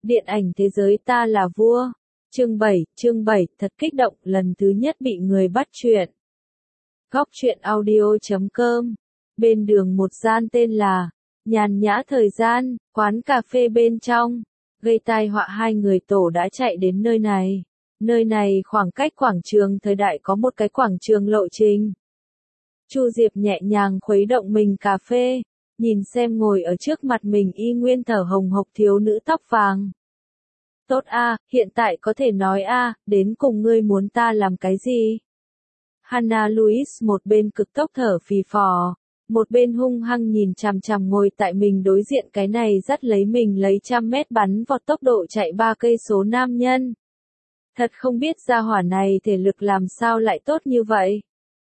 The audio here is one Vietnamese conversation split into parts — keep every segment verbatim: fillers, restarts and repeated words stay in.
Điện ảnh thế giới ta là vua. Chương bảy, chương bảy, thật kích động, lần thứ nhất bị người bắt chuyện. Góc truyện audio chấm com. Bên đường một gian tên là Nhàn nhã thời gian, quán cà phê bên trong. Gây tai họa hai người tổ đã chạy đến nơi này. Nơi này khoảng cách quảng trường thời đại có một cái quảng trường lộ trình. Chu Diệp nhẹ nhàng khuấy động mình cà phê, nhìn xem ngồi ở trước mặt mình y nguyên thở hồng hộc thiếu nữ tóc vàng. Tốt a, hiện tại có thể nói a, đến cùng ngươi muốn ta làm cái gì? Hannah Louise một bên cực tốc thở phì phò, một bên hung hăng nhìn chằm chằm ngồi tại mình đối diện cái này dắt lấy mình lấy trăm mét bắn vọt tốc độ chạy ba cây số nam nhân. Thật không biết gia hỏa này thể lực làm sao lại tốt như vậy.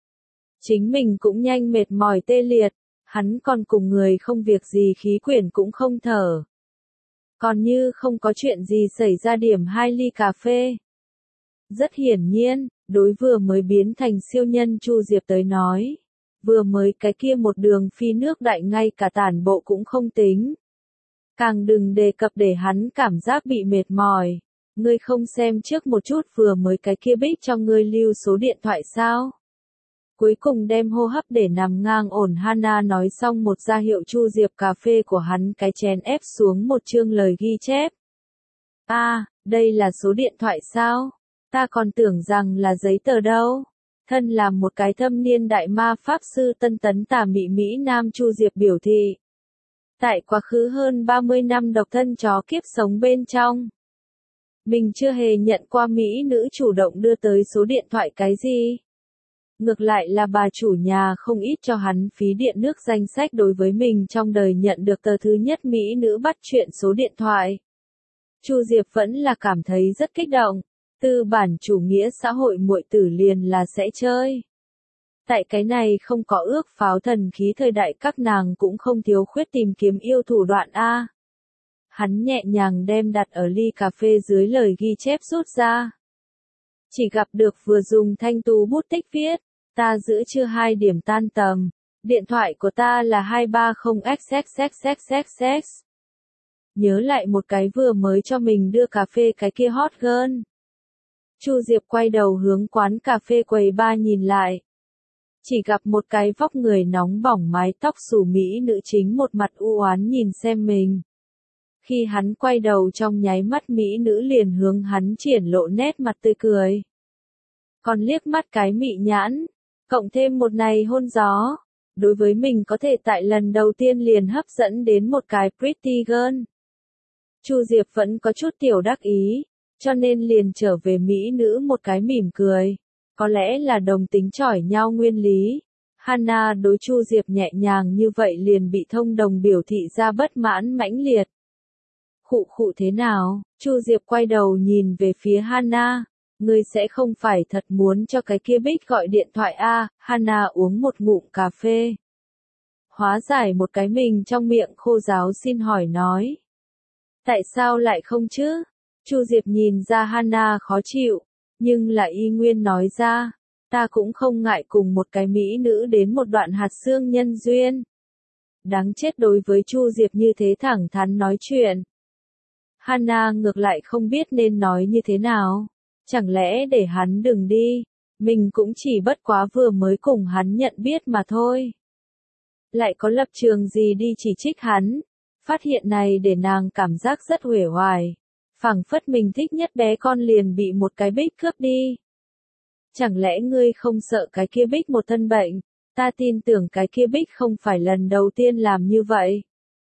Chính mình cũng nhanh mệt mỏi tê liệt, hắn còn cùng người không việc gì khí quyển cũng không thở. Còn như không có chuyện gì xảy ra điểm hai ly cà phê. Rất hiển nhiên, đối vừa mới biến thành siêu nhân Chu Diệp tới nói. Vừa mới cái kia một đường phi nước đại ngay cả tản bộ cũng không tính. Càng đừng đề cập để hắn cảm giác bị mệt mỏi. Ngươi không xem trước một chút vừa mới cái kia bích cho ngươi lưu số điện thoại sao? Cuối cùng đem hô hấp để nằm ngang ổn Hannah nói xong một ra hiệu Chu Diệp cà phê của hắn cái chén ép xuống một chương lời ghi chép. A, à, đây là số điện thoại sao? Ta còn tưởng rằng là giấy tờ đâu. Thân là một cái thâm niên đại ma pháp sư tân tấn tà mị Mỹ Nam Chu Diệp biểu thị. Tại quá khứ hơn ba mươi năm độc thân chó kiếp sống bên trong. Mình chưa hề nhận qua Mỹ nữ chủ động đưa tới số điện thoại cái gì. Ngược lại là bà chủ nhà không ít cho hắn phí điện nước danh sách đối với mình trong đời nhận được tờ thứ nhất Mỹ nữ bắt chuyện số điện thoại. Chu Diệp vẫn là cảm thấy rất kích động. Tư bản chủ nghĩa xã hội muội tử liền là sẽ chơi. Tại cái này không có ước pháo thần khí thời đại các nàng cũng không thiếu khuyết tìm kiếm yêu thủ đoạn A. Hắn nhẹ nhàng đem đặt ở ly cà phê dưới lời ghi chép rút ra. Chỉ gặp được vừa dùng thanh tú bút tích viết, ta giữ chưa hai điểm tan tầm, điện thoại của ta là hai ba không x x x x x x. Nhớ lại một cái vừa mới cho mình đưa cà phê cái kia hot girl. Chu Diệp quay đầu hướng quán cà phê quầy ba nhìn lại. Chỉ gặp một cái vóc người nóng bỏng mái tóc xù mỹ nữ chính một mặt u oán nhìn xem mình. Khi hắn quay đầu trong nháy mắt mỹ nữ liền hướng hắn triển lộ nét mặt tươi cười. Còn liếc mắt cái mị nhãn, cộng thêm một này hôn gió. Đối với mình có thể tại lần đầu tiên liền hấp dẫn đến một cái pretty girl. Chu Diệp vẫn có chút tiểu đắc ý. Cho nên liền trở về mỹ nữ một cái mỉm cười. Có lẽ là đồng tính chỏi nhau nguyên lý. Hannah đối Chu Diệp nhẹ nhàng như vậy liền bị thông đồng biểu thị ra bất mãn mãnh liệt. Khụ khụ thế nào? Chu Diệp quay đầu nhìn về phía Hannah. Ngươi sẽ không phải thật muốn cho cái kia bích gọi điện thoại a? À? Hannah uống một ngụm cà phê. Hóa giải một cái mình trong miệng khô giáo xin hỏi nói. Tại sao lại không chứ? Chu Diệp nhìn ra Hannah khó chịu, nhưng là y nguyên nói ra, ta cũng không ngại cùng một cái mỹ nữ đến một đoạn hạt xương nhân duyên. Đáng chết đối với Chu Diệp như thế thẳng thắn nói chuyện. Hannah ngược lại không biết nên nói như thế nào, chẳng lẽ để hắn đừng đi, mình cũng chỉ bất quá vừa mới cùng hắn nhận biết mà thôi. Lại có lập trường gì đi chỉ trích hắn, phát hiện này để nàng cảm giác rất uể oải. Phảng phất mình thích nhất bé con liền bị một cái bích cướp đi. Chẳng lẽ ngươi không sợ cái kia bích một thân bệnh? Ta tin tưởng cái kia bích không phải lần đầu tiên làm như vậy.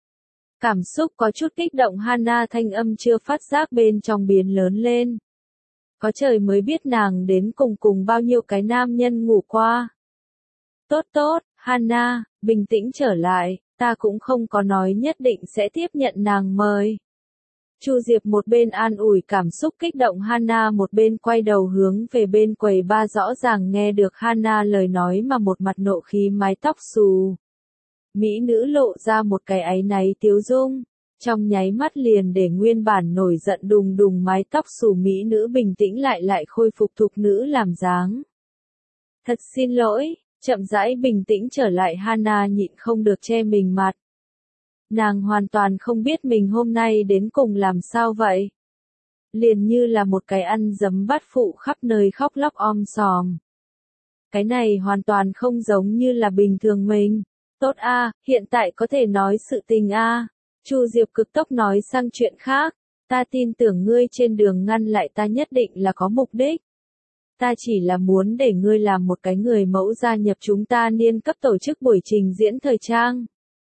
Cảm xúc có chút kích động Hannah thanh âm chưa phát giác bên trong biến lớn lên. Có trời mới biết nàng đến cùng cùng bao nhiêu cái nam nhân ngủ qua. Tốt tốt, Hannah, bình tĩnh trở lại, ta cũng không có nói nhất định sẽ tiếp nhận nàng mời. Chu Diệp một bên an ủi cảm xúc kích động Hannah một bên quay đầu hướng về bên quầy ba rõ ràng nghe được Hannah lời nói mà một mặt nộ khí mái tóc xù. Mỹ nữ lộ ra một cái áy náy tiếu dung, trong nháy mắt liền để nguyên bản nổi giận đùng đùng mái tóc xù Mỹ nữ bình tĩnh lại lại khôi phục thục nữ làm dáng. Thật xin lỗi, chậm rãi bình tĩnh trở lại Hannah nhịn không được che mình mặt. Nàng hoàn toàn không biết mình hôm nay đến cùng làm sao vậy. Liền như là một cái ăn dấm bát phụ khắp nơi khóc lóc om sòm. Cái này hoàn toàn không giống như là bình thường mình. Tốt a, hiện tại có thể nói sự tình a. Chu Diệp cực tốc nói sang chuyện khác. Ta tin tưởng ngươi trên đường ngăn lại ta nhất định là có mục đích. Ta chỉ là muốn để ngươi làm một cái người mẫu gia nhập chúng ta niên cấp tổ chức buổi trình diễn thời trang.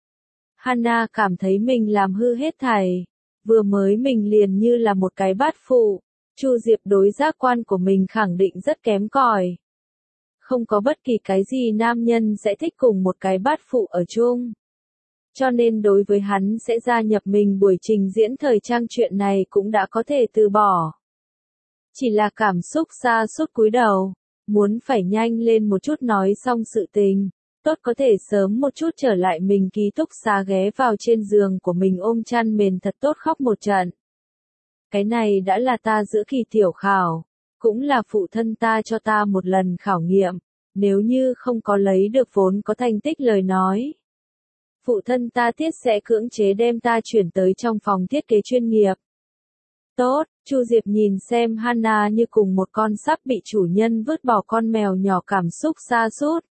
Hana cảm thấy mình làm hư hết thảy. Vừa mới mình liền như là một cái bát phụ. Chu Diệp đối giác quan của mình khẳng định rất kém cỏi. Không có bất kỳ cái gì nam nhân sẽ thích cùng một cái bát phụ ở chung. Cho nên đối với hắn sẽ gia nhập mình buổi trình diễn thời trang chuyện này cũng đã có thể từ bỏ. Chỉ là cảm xúc sa sút cúi đầu, muốn phải nhanh lên một chút nói xong sự tình, tốt có thể sớm một chút trở lại mình ký túc xá ghé vào trên giường của mình ôm chăn mền thật tốt khóc một trận. Cái này đã là ta giữa kỳ tiểu khảo, cũng là phụ thân ta cho ta một lần khảo nghiệm, nếu như không có lấy được vốn có thành tích lời nói. Phụ thân ta tiết sẽ cưỡng chế đem ta chuyển tới trong phòng thiết kế chuyên nghiệp. Tốt, Chu Diệp nhìn xem Hana như cùng một con sắp bị chủ nhân vứt bỏ con mèo nhỏ cảm xúc sa sút.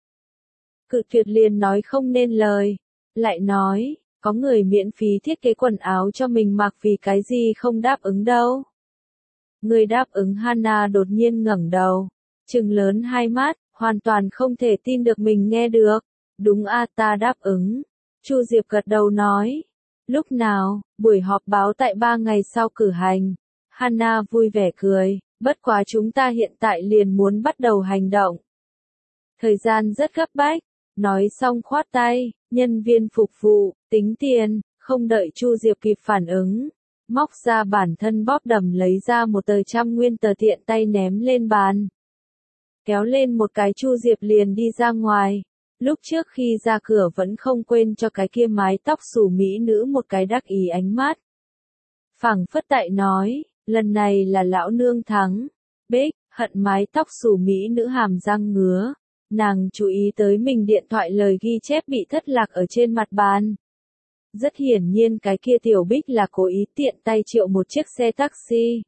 Cự tuyệt liền nói không nên lời. Lại nói, có người miễn phí thiết kế quần áo cho mình mặc vì cái gì không đáp ứng đâu. Người đáp ứng Hana đột nhiên ngẩng đầu, trừng lớn hai mắt, hoàn toàn không thể tin được mình nghe được. Đúng a, ta đáp ứng. Chu Diệp gật đầu nói. Lúc nào, buổi họp báo tại ba ngày sau cử hành. Hana vui vẻ cười, bất quá chúng ta hiện tại liền muốn bắt đầu hành động. Thời gian rất gấp bách, nói xong khoát tay, nhân viên phục vụ, tính tiền, không đợi Chu Diệp kịp phản ứng. Móc ra bản thân bóp đầm lấy ra một tờ trăm nguyên tờ tiện tay ném lên bàn. Kéo lên một cái Chu Diệp liền đi ra ngoài. Lúc trước khi ra cửa vẫn không quên cho cái kia mái tóc xù mỹ nữ một cái đắc ý ánh mắt. Phảng phất tại nói, lần này là lão nương thắng. Bích, hận mái tóc xù mỹ nữ hàm răng ngứa. Nàng chú ý tới mình điện thoại lời ghi chép bị thất lạc ở trên mặt bàn. Rất hiển nhiên cái kia tiểu Bích là cố ý tiện tay triệu một chiếc xe taxi.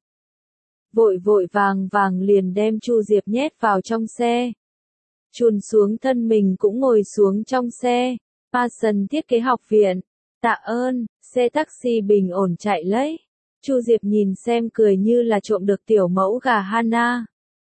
Vội vội vàng vàng liền đem Chu Diệp nhét vào trong xe. Chùn xuống thân mình cũng ngồi xuống trong xe. Passion thiết kế học viện. Tạ ơn, xe taxi bình ổn chạy lấy. Chu Diệp nhìn xem cười như là trộm được tiểu mẫu gà Hana.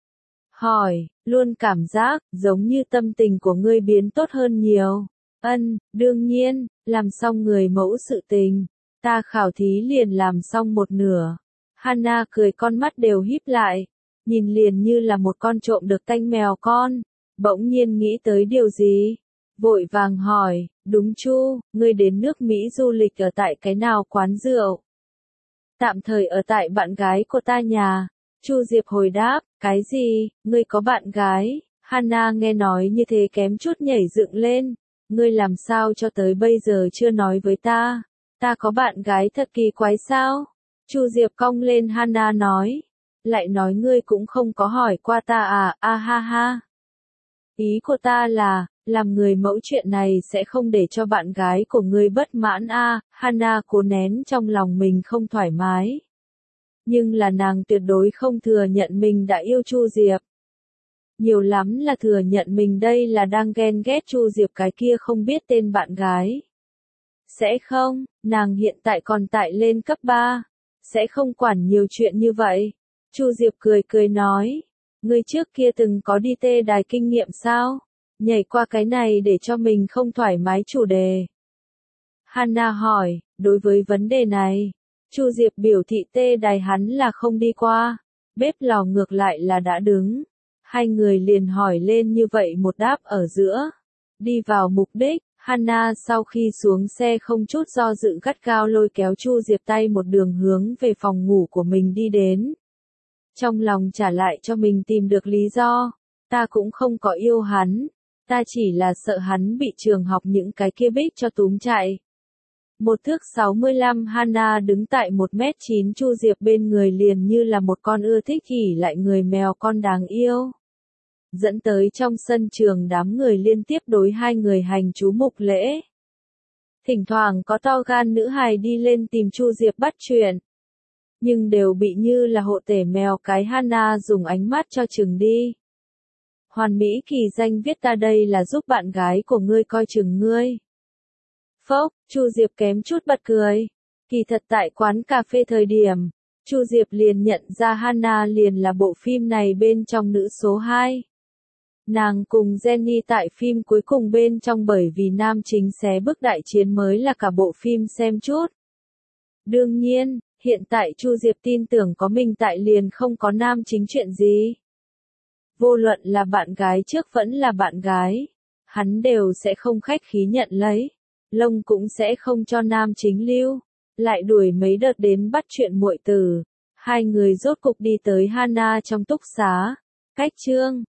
Hỏi, luôn cảm giác giống như tâm tình của ngươi biến tốt hơn nhiều. Ân, đương nhiên, làm xong người mẫu sự tình. Ta khảo thí liền làm xong một nửa. Hana cười con mắt đều híp lại. Nhìn liền như là một con trộm được tanh mèo con. Bỗng nhiên nghĩ tới điều gì? Vội vàng hỏi, đúng Chu, ngươi đến nước Mỹ du lịch ở tại cái nào quán rượu? Tạm thời ở tại bạn gái của ta nhà. Chu Diệp hồi đáp, cái gì, ngươi có bạn gái? Hana nghe nói như thế kém chút nhảy dựng lên. Ngươi làm sao cho tới bây giờ chưa nói với ta? Ta có bạn gái thật kỳ quái sao? Chu Diệp cong lên Hana nói. Lại nói ngươi cũng không có hỏi qua ta à, a ha ha. Ý của ta là, làm người mẫu chuyện này sẽ không để cho bạn gái của ngươi bất mãn a. À, Hana cố nén trong lòng mình không thoải mái. Nhưng là nàng tuyệt đối không thừa nhận mình đã yêu Chu Diệp. Nhiều lắm là thừa nhận mình đây là đang ghen ghét Chu Diệp cái kia không biết tên bạn gái. Sẽ không, nàng hiện tại còn tại lên cấp ba. Sẽ không quản nhiều chuyện như vậy. Chu Diệp cười cười nói. Ngươi trước kia từng có đi tê đài kinh nghiệm sao? Nhảy qua cái này để cho mình không thoải mái chủ đề. Hana hỏi, đối với vấn đề này, Chu Diệp biểu thị tê đài hắn là không đi qua. Bếp lò ngược lại là đã đứng. Hai người liền hỏi lên như vậy một đáp ở giữa. Đi vào mục đích, Hana sau khi xuống xe không chút do dự gắt gao lôi kéo Chu Diệp tay một đường hướng về phòng ngủ của mình đi đến. Trong lòng trả lại cho mình tìm được lý do, ta cũng không có yêu hắn, ta chỉ là sợ hắn bị trường học những cái kia Bích cho túm chạy. Một thước sáu mươi lăm Hana đứng tại một mét chín Chu Diệp bên người liền như là một con ưa thích ỉ lại người mèo con đáng yêu. Dẫn tới trong sân trường đám người liên tiếp đối hai người hành chú mục lễ. Thỉnh thoảng có to gan nữ hài đi lên tìm Chu Diệp bắt chuyện. Nhưng đều bị như là hộ tể mèo cái Hana dùng ánh mắt cho chừng đi. Hoàn Mỹ kỳ danh viết ta đây là giúp bạn gái của ngươi coi chừng ngươi. Phốc, Chu Diệp kém chút bật cười. Kỳ thật tại quán cà phê thời điểm, Chu Diệp liền nhận ra Hana liền là bộ phim này bên trong nữ số hai. Nàng cùng Jenny tại phim cuối cùng bên trong bởi vì nam chính xé bước đại chiến mới là cả bộ phim xem chút. Đương nhiên, hiện tại Chu Diệp tin tưởng có mình tại liền không có nam chính chuyện gì. Vô luận là bạn gái trước vẫn là bạn gái, hắn đều sẽ không khách khí nhận lấy, lông cũng sẽ không cho nam chính lưu, lại đuổi mấy đợt đến bắt chuyện muội tử. Hai người rốt cục đi tới Hana trong túc xá, cách chương